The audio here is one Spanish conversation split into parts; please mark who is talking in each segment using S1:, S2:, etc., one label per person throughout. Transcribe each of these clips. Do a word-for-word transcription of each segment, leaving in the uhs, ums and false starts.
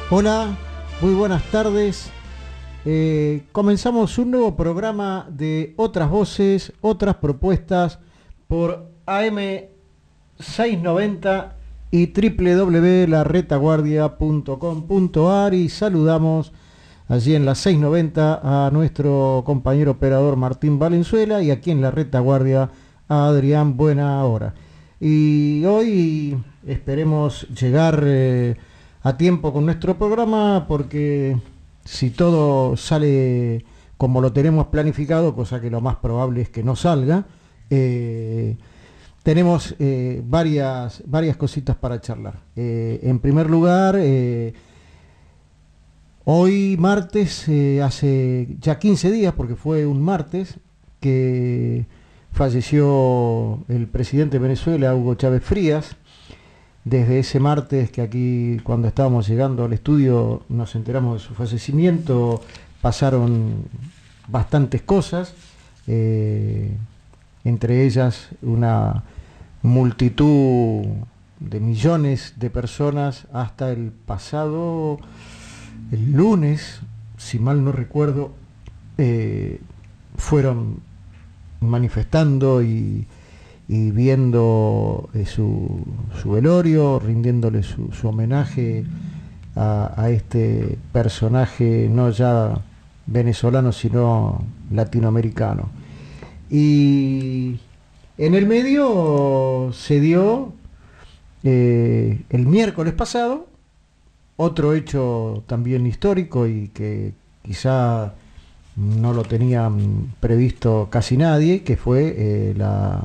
S1: Hola, muy buenas tardes. Eh, comenzamos un nuevo programa de Otras Voces, Otras Propuestas por A M seiscientos noventa y doble u doble u doble u punto la retaguardia punto com punto a r, y saludamos allí en la seiscientos noventa a nuestro compañero operador Martín Valenzuela y aquí en la retaguardia a Adrián Buena Hora. Y hoy esperemos llegar eh, a tiempo con nuestro programa, porque si todo sale como lo tenemos planificado, cosa que lo más probable es que no salga, eh, tenemos eh, varias, varias cositas para charlar. Eh, en primer lugar, eh, hoy martes, eh, hace ya quince días, porque fue un martes, que falleció el presidente de Venezuela, Hugo Chávez Frías. Desde ese martes que aquí, cuando estábamos llegando al estudio, nos enteramos de su fallecimiento, pasaron bastantes cosas, eh, entre ellas una multitud de millones de personas hasta el pasado, el lunes, si mal no recuerdo, eh, fueron manifestando y y viendo eh, su, su velorio, rindiéndole su, su homenaje a, a este personaje no ya venezolano sino latinoamericano. Y en el medio se dio eh, el miércoles pasado otro hecho también histórico y que quizá no lo tenían previsto casi nadie, que fue eh, la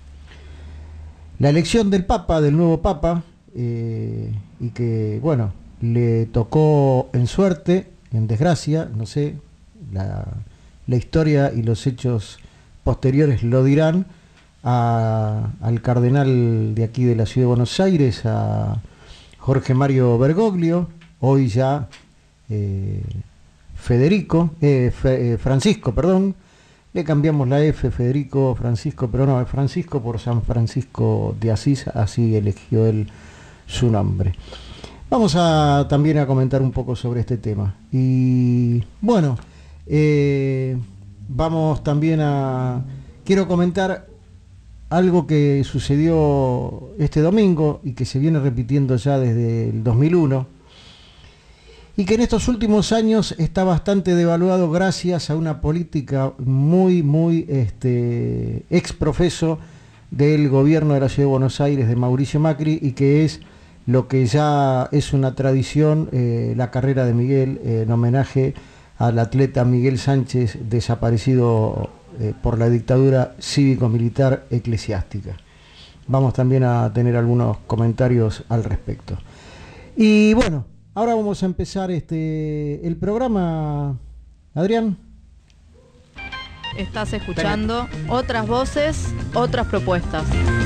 S1: La elección del Papa, del nuevo Papa, eh, y que, bueno, le tocó en suerte, en desgracia, no sé, la, la historia y los hechos posteriores lo dirán, a, al cardenal de aquí de la ciudad de Buenos Aires, a Jorge Mario Bergoglio, hoy ya eh, Federico, eh, Fe, eh, Francisco, perdón. Le cambiamos la F, Federico, Francisco, pero no, Francisco por San Francisco de Asís, así eligió él su nombre. Vamos a también a comentar un poco sobre este tema. Y bueno, eh, vamos también a... Quiero comentar algo que sucedió este domingo y que se viene repitiendo ya desde el dos mil uno. Y que en estos últimos años está bastante devaluado gracias a una política muy, muy este, exprofeso del gobierno de la Ciudad de Buenos Aires, de Mauricio Macri, y que es lo que ya es una tradición, eh, la carrera de Miguel, eh, en homenaje al atleta Miguel Sánchez, desaparecido eh, por la dictadura cívico-militar eclesiástica. Vamos también a tener algunos comentarios al respecto. Y bueno, ahora vamos a empezar este el programa, Adrián.
S2: Estás escuchando Otras Voces, Otras Propuestas.